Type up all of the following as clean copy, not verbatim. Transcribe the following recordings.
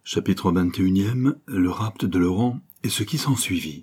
Chapitre 21e, le rapt de Laurent et ce qui s'ensuivit.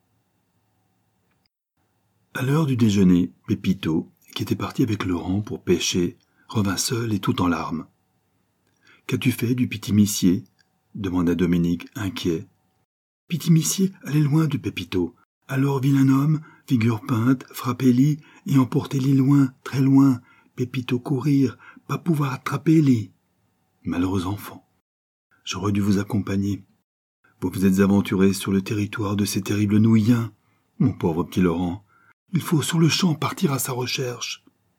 À l'heure du déjeuner, Pépito, qui était parti avec Laurent pour pêcher, revint seul et tout en larmes. « Qu'as-tu fait du Pitimissier » demanda Dominique, inquiet. « Pitimissier allait loin du Pépito. Alors vilain homme, figure peinte, frappez-l'y et emportez-l'y loin, très loin. Pépito courir, pas pouvoir attraper-l'y. » Malheureux enfant. J'aurais dû vous accompagner. Vous vous êtes aventuré sur le territoire de ces terribles Nouïens. Mon pauvre petit Laurent, il faut sur le champ partir à sa recherche.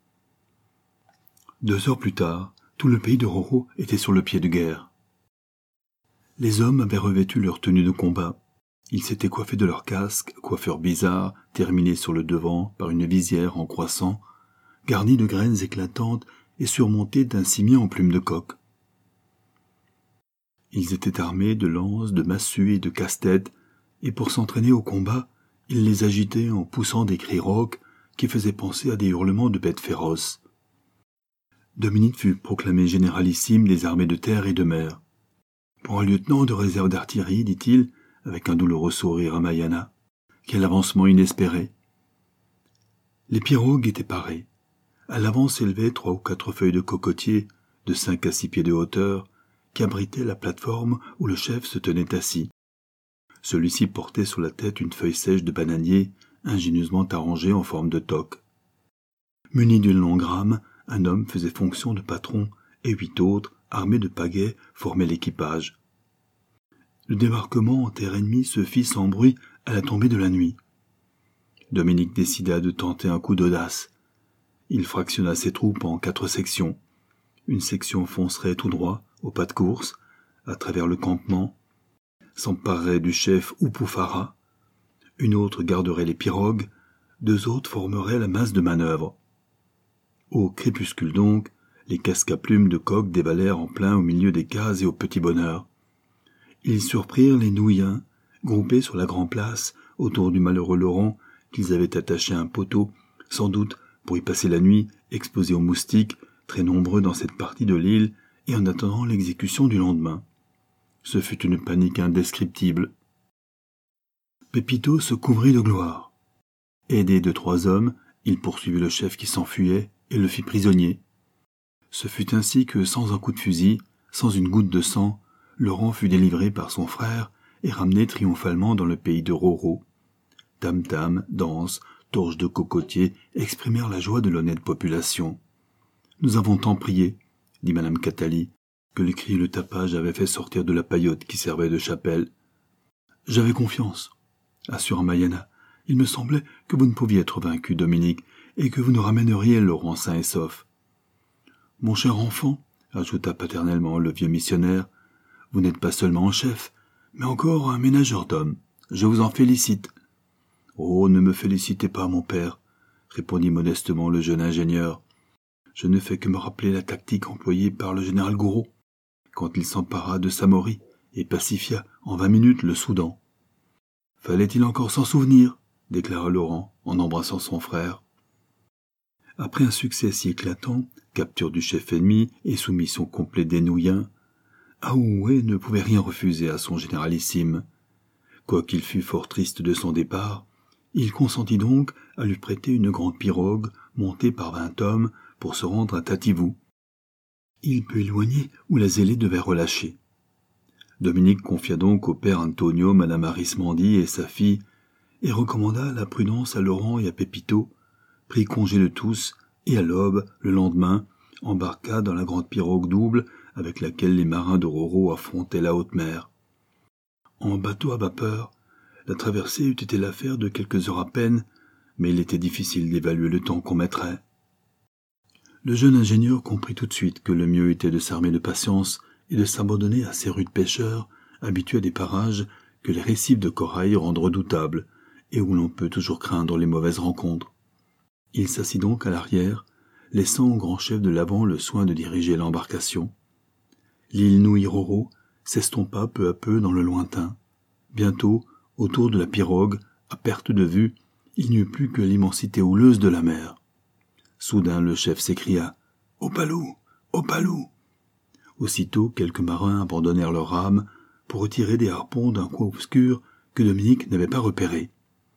2 heures plus tard, tout le pays de Roro était sur le pied de guerre. Les hommes avaient revêtu leur tenue de combat. Ils s'étaient coiffés de leurs casques, coiffure bizarre, terminée sur le devant par une visière en croissant, garnie de graines éclatantes et surmontée d'un cimier en plume de coq. Ils étaient armés de lances, de massues et de casse-têtes, et pour s'entraîner au combat, ils les agitaient en poussant des cris rauques qui faisaient penser à des hurlements de bêtes féroces. Dominique fut proclamé généralissime des armées de terre et de mer. Pour un lieutenant de réserve d'artillerie, dit-il, avec un douloureux sourire à Mayana, quel avancement inespéré. Les pirogues étaient parées. À l'avant s'élevaient 3 ou 4 feuilles de cocotier, de 5 à 6 pieds de hauteur, qui abritait la plateforme où le chef se tenait assis. Celui-ci portait sur la tête une feuille sèche de bananier, ingénieusement arrangée en forme de toque. Muni d'une longue rame, un homme faisait fonction de patron et 8 autres, armés de pagaies, formaient l'équipage. Le débarquement en terre ennemie se fit sans bruit à la tombée de la nuit. Dominique décida de tenter un coup d'audace. Il fractionna ses troupes en 4 sections. Une section foncerait tout droit, au pas de course, à travers le campement, s'emparerait du chef Oupoufara. Une autre garderait les pirogues, 2 autres formeraient la masse de manœuvre. Au crépuscule donc, les casques à plumes de coq dévalèrent en plein au milieu des cases et au petit bonheur. Ils surprirent les Nouïens, groupés sur la grande place, autour du malheureux Laurent, qu'ils avaient attaché à un poteau, sans doute pour y passer la nuit, exposés aux moustiques, très nombreux dans cette partie de l'île, et en attendant l'exécution du lendemain. Ce fut une panique indescriptible. Pépito se couvrit de gloire. Aidé de 3 hommes, il poursuivit le chef qui s'enfuyait et le fit prisonnier. Ce fut ainsi que, sans un coup de fusil, sans une goutte de sang, Laurent fut délivré par son frère et ramené triomphalement dans le pays de Roro. Tam-tam, danse, torches de cocotier exprimèrent la joie de l'honnête population. « Nous avons tant prié », dit madame Catali, que les cris et le tapage avaient fait sortir de la paillote qui servait de chapelle. « J'avais confiance, » assura Mayana. « Il me semblait que vous ne pouviez être vaincu, Dominique, et que vous nous ramèneriez Laurent sain et sauf. »« Mon cher enfant, » ajouta paternellement le vieux missionnaire, « vous n'êtes pas seulement un chef, mais encore un ménageur d'hommes. Je vous en félicite. »« Oh, ne me félicitez pas, mon père, » répondit modestement le jeune ingénieur. « Je ne fais que me rappeler la tactique employée par le général Gouraud, quand il s'empara de Samori et pacifia en 20 minutes le Soudan. »« Fallait-il encore s'en souvenir ?» déclara Laurent en embrassant son frère. Après un succès si éclatant, capture du chef ennemi et soumission complète des Nouïens, Aoué ne pouvait rien refuser à son généralissime. Quoiqu'il fût fort triste de son départ, il consentit donc à lui prêter une grande pirogue montée par 20 hommes pour se rendre à Tativou. Il peu éloigné où la zélée devait relâcher. Dominique confia donc au père Antonio madame Arismendi et sa fille, et recommanda la prudence à Laurent et à Pépito, prit congé de tous, et à l'aube, le lendemain, embarqua dans la grande pirogue double avec laquelle les marins de Roro affrontaient la haute mer. En bateau à vapeur, la traversée eût été l'affaire de quelques heures à peine, mais il était difficile d'évaluer le temps qu'on mettrait. Le jeune ingénieur comprit tout de suite que le mieux était de s'armer de patience et de s'abandonner à ces rudes pêcheurs, habitués à des parages que les récifs de corail rendent redoutables, et où l'on peut toujours craindre les mauvaises rencontres. Il s'assit donc à l'arrière, laissant au grand chef de l'avant le soin de diriger l'embarcation. L'île Nouï-Roro s'estompa peu à peu dans le lointain. Bientôt, autour de la pirogue, à perte de vue, il n'y eut plus que l'immensité houleuse de la mer. Soudain le chef s'écria « Au palou! Au palou !» Aussitôt, quelques marins abandonnèrent leurs rames pour retirer des harpons d'un coin obscur que Dominique n'avait pas repéré.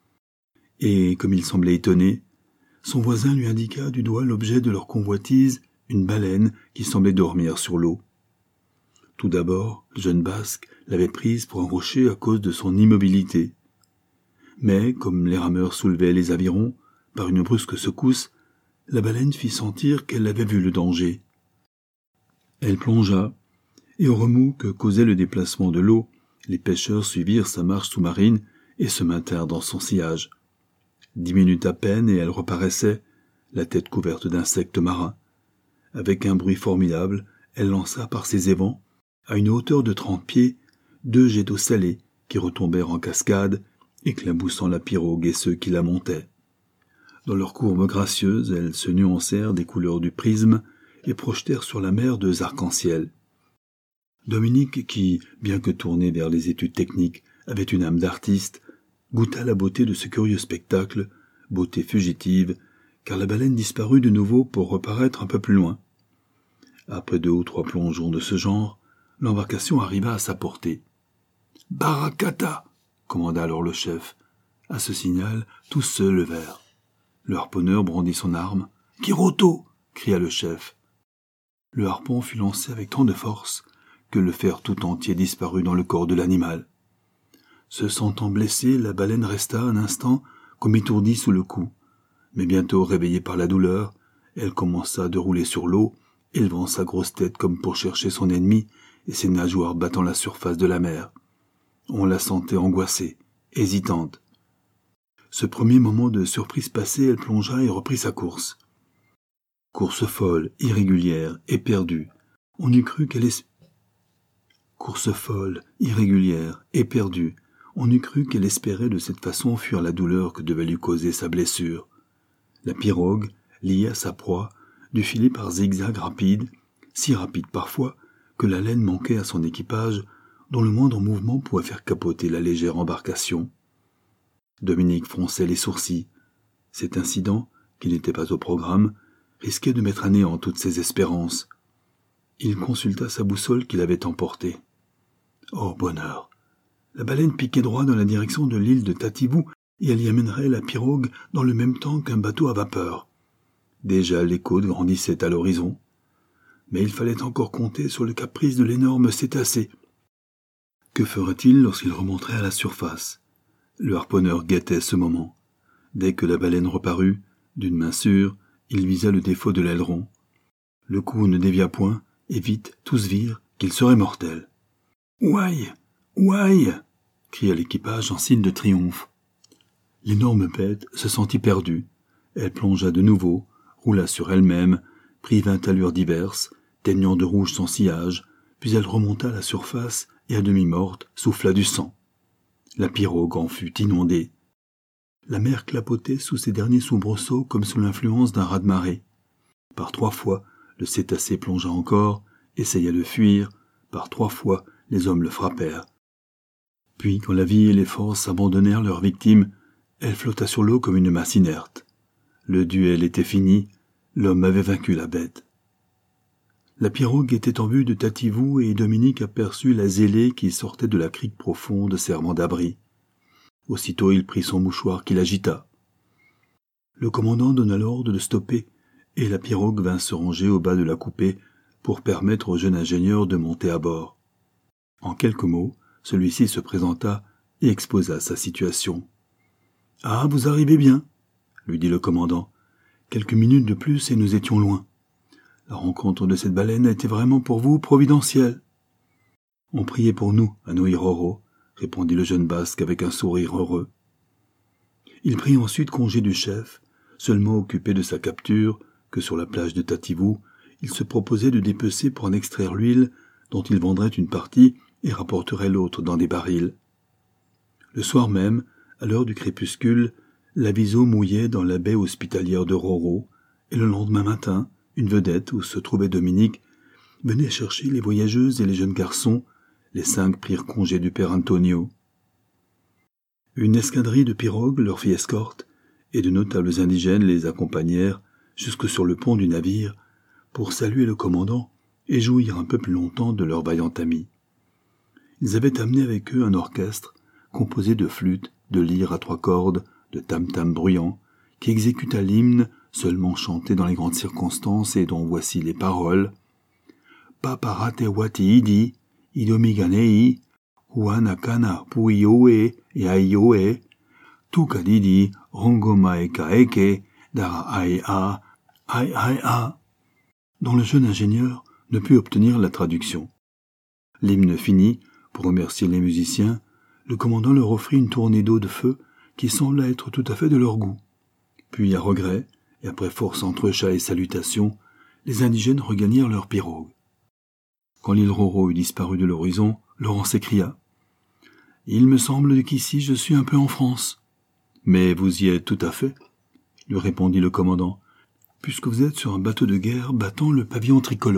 Et, comme il semblait étonné, son voisin lui indiqua du doigt l'objet de leur convoitise, une baleine qui semblait dormir sur l'eau. Tout d'abord, le jeune Basque l'avait prise pour un rocher à cause de son immobilité. Mais, comme les rameurs soulevaient les avirons, par une brusque secousse, la baleine fit sentir qu'elle avait vu le danger. Elle plongea, et au remous que causait le déplacement de l'eau, les pêcheurs suivirent sa marche sous-marine et se maintinrent dans son sillage. 10 minutes à peine et elle reparaissait, la tête couverte d'insectes marins. Avec un bruit formidable, elle lança par ses évents, à une hauteur de 30 pieds, 2 jets d'eau salée qui retombèrent en cascade, éclaboussant la pirogue et ceux qui la montaient. Dans leurs courbes gracieuses, elles se nuancèrent des couleurs du prisme et projetèrent sur la mer 2 arcs-en-ciel. Dominique, qui, bien que tourné vers les études techniques, avait une âme d'artiste, goûta la beauté de ce curieux spectacle, beauté fugitive, car la baleine disparut de nouveau pour reparaître un peu plus loin. Après 2 ou 3 plongeons de ce genre, l'embarcation arriva à sa portée. « Barakata !» commanda alors le chef. À ce signal, tous se levèrent. Le harponneur brandit son arme. « Kiroto !» cria le chef. Le harpon fut lancé avec tant de force que le fer tout entier disparut dans le corps de l'animal. Se sentant blessée, la baleine resta un instant comme étourdie sous le coup. Mais bientôt réveillée par la douleur, elle commença de rouler sur l'eau, élevant sa grosse tête comme pour chercher son ennemi et ses nageoires battant la surface de la mer. On la sentait angoissée, hésitante. Ce premier moment de surprise passé, elle plongea et reprit sa course. Course folle, irrégulière, éperdue. On eût cru qu'elle Course folle, irrégulière, éperdue. On eût cru qu'elle espérait de cette façon fuir la douleur que devait lui causer sa blessure. La pirogue, liée à sa proie, dut filer par zigzags rapides, si rapides parfois que la laine manquait à son équipage, dont le moindre mouvement pouvait faire capoter la légère embarcation. Dominique fronçait les sourcils. Cet incident, qui n'était pas au programme, risquait de mettre à néant toutes ses espérances. Il consulta sa boussole qu'il avait emportée. Oh bonheur! La baleine piquait droit dans la direction de l'île de Tativou et elle y amènerait la pirogue dans le même temps qu'un bateau à vapeur. Déjà les côtes grandissaient à l'horizon. Mais il fallait encore compter sur le caprice de l'énorme cétacé. Que ferait-il lorsqu'il remonterait à la surface? Le harponneur guettait ce moment. Dès que la baleine reparut, d'une main sûre, il visa le défaut de l'aileron. Le coup ne dévia point, et vite tous virent qu'il serait mortel. « Ouaille! Ouaille !» cria l'équipage en signe de triomphe. L'énorme bête se sentit perdue. Elle plongea de nouveau, roula sur elle-même, prit 20 allures diverses, teignant de rouge son sillage, puis elle remonta à la surface et à demi morte souffla du sang. La pirogue en fut inondée. La mer clapotait sous ses derniers soubresauts comme sous l'influence d'un raz-de-marée. Par 3 fois, le cétacé plongea encore, essaya de fuir. Par 3 fois, les hommes le frappèrent. Puis, quand la vie et les forces abandonnèrent leur victime, elle flotta sur l'eau comme une masse inerte. Le duel était fini, l'homme avait vaincu la bête. La pirogue était en vue de Tativou et Dominique aperçut la zélée qui sortait de la crique profonde servant d'abri. Aussitôt il prit son mouchoir qu'il agita. Le commandant donna l'ordre de stopper et la pirogue vint se ranger au bas de la coupée pour permettre au jeune ingénieur de monter à bord. En quelques mots, celui-ci se présenta et exposa sa situation. « Ah, vous arrivez bien » lui dit le commandant. « Quelques minutes de plus et nous étions loin. La rencontre de cette baleine a été vraiment pour vous providentielle. »« On priait pour nous, à Noiroro, » répondit le jeune Basque avec un sourire heureux. Il prit ensuite congé du chef, seulement occupé de sa capture, que sur la plage de Tativou, il se proposait de dépecer pour en extraire l'huile dont il vendrait une partie et rapporterait l'autre dans des barils. Le soir même, à l'heure du crépuscule, l'aviso mouillait dans la baie hospitalière de Roro, et le lendemain matin, une vedette où se trouvait Dominique venait chercher les voyageuses et les jeunes garçons. Les 5 prirent congé du père Antonio. Une escadrille de pirogues leur fit escorte, et de notables indigènes les accompagnèrent jusque sur le pont du navire pour saluer le commandant et jouir un peu plus longtemps de leur vaillant ami. Ils avaient amené avec eux un orchestre composé de flûtes, de lyres à 3 cordes, de tam-tams bruyants, qui exécuta l'hymne seulement chanté dans les grandes circonstances et dont voici les paroles. Paparate wati idi, idomiganei, huanakana puioe e aioe, tukadidi, rongoma e kaeke, dara aea, aea, dont le jeune ingénieur ne put obtenir la traduction. L'hymne fini, pour remercier les musiciens, le commandant leur offrit une tournée d'eau de feu qui sembla être tout à fait de leur goût. Puis, à regret, et après force entrechats et salutations, les indigènes regagnèrent leur pirogue. Quand l'île Roro eut disparu de l'horizon, Laurent s'écria « Il me semble qu'ici je suis un peu en France. »« Mais vous y êtes tout à fait, » lui répondit le commandant, « puisque vous êtes sur un bateau de guerre battant le pavillon tricolore. »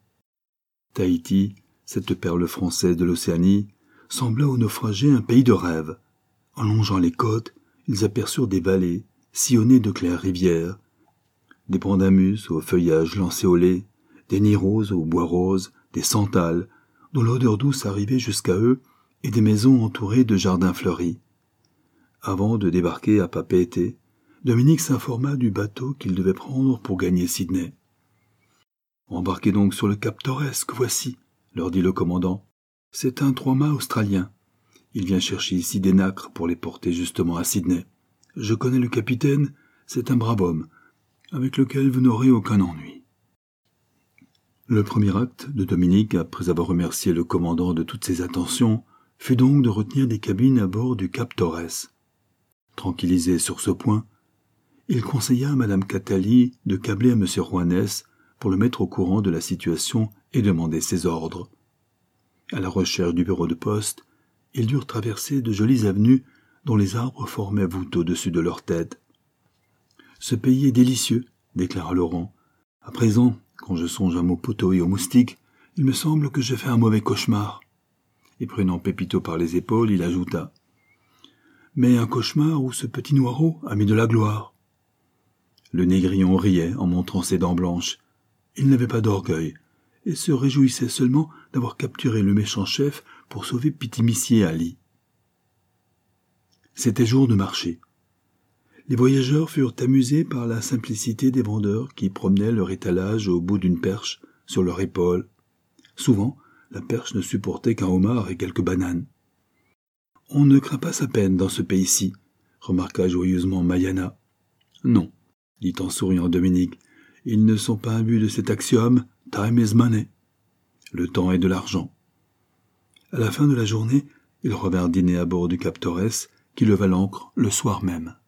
Tahiti, cette perle française de l'Océanie, sembla aux naufragés un pays de rêve. En longeant les côtes, ils aperçurent des vallées, sillonnées de claires rivières, des brandamus au feuillage lancéolé, des nids roses aux bois roses, des santales, dont l'odeur douce arrivait jusqu'à eux, et des maisons entourées de jardins fleuris. Avant de débarquer à Papeete, Dominique s'informa du bateau qu'il devait prendre pour gagner Sydney. « Embarquez donc sur le Cap Torres que voici, » leur dit le commandant. « C'est un 3-mâts australien. Il vient chercher ici des nacres pour les porter justement à Sydney. Je connais le capitaine, c'est un brave homme, avec lequel vous n'aurez aucun ennui. » Le premier acte de Dominique, après avoir remercié le commandant de toutes ses attentions, fut donc de retenir des cabines à bord du Cap Torres. Tranquillisé sur ce point, il conseilla à Madame Catali de câbler à M. Juanes pour le mettre au courant de la situation et demander ses ordres. À la recherche du bureau de poste, ils durent traverser de jolies avenues dont les arbres formaient voûte au-dessus de leur tête. « Ce pays est délicieux, » déclara Laurent. « À présent, quand je songe à mon poteau et aux moustiques, il me semble que j'ai fait un mauvais cauchemar. » Et prenant Pépito par les épaules, il ajouta « Mais un cauchemar où ce petit Noiraud a mis de la gloire. » Le négrillon riait en montrant ses dents blanches. Il n'avait pas d'orgueil, et se réjouissait seulement d'avoir capturé le méchant chef pour sauver Pitimissié et Ali. C'était jour de marché. Les voyageurs furent amusés par la simplicité des vendeurs qui promenaient leur étalage au bout d'une perche sur leur épaule. Souvent, la perche ne supportait qu'un homard et quelques bananes. « On ne craint pas sa peine dans ce pays-ci, » remarqua joyeusement Mayana. « Non, » dit en souriant Dominique, « ils ne sont pas imbus de cet axiome « time is money ». Le temps est de l'argent. À la fin de la journée, ils revinrent dîner à bord du Cap Torres, qui leva l'ancre le soir même.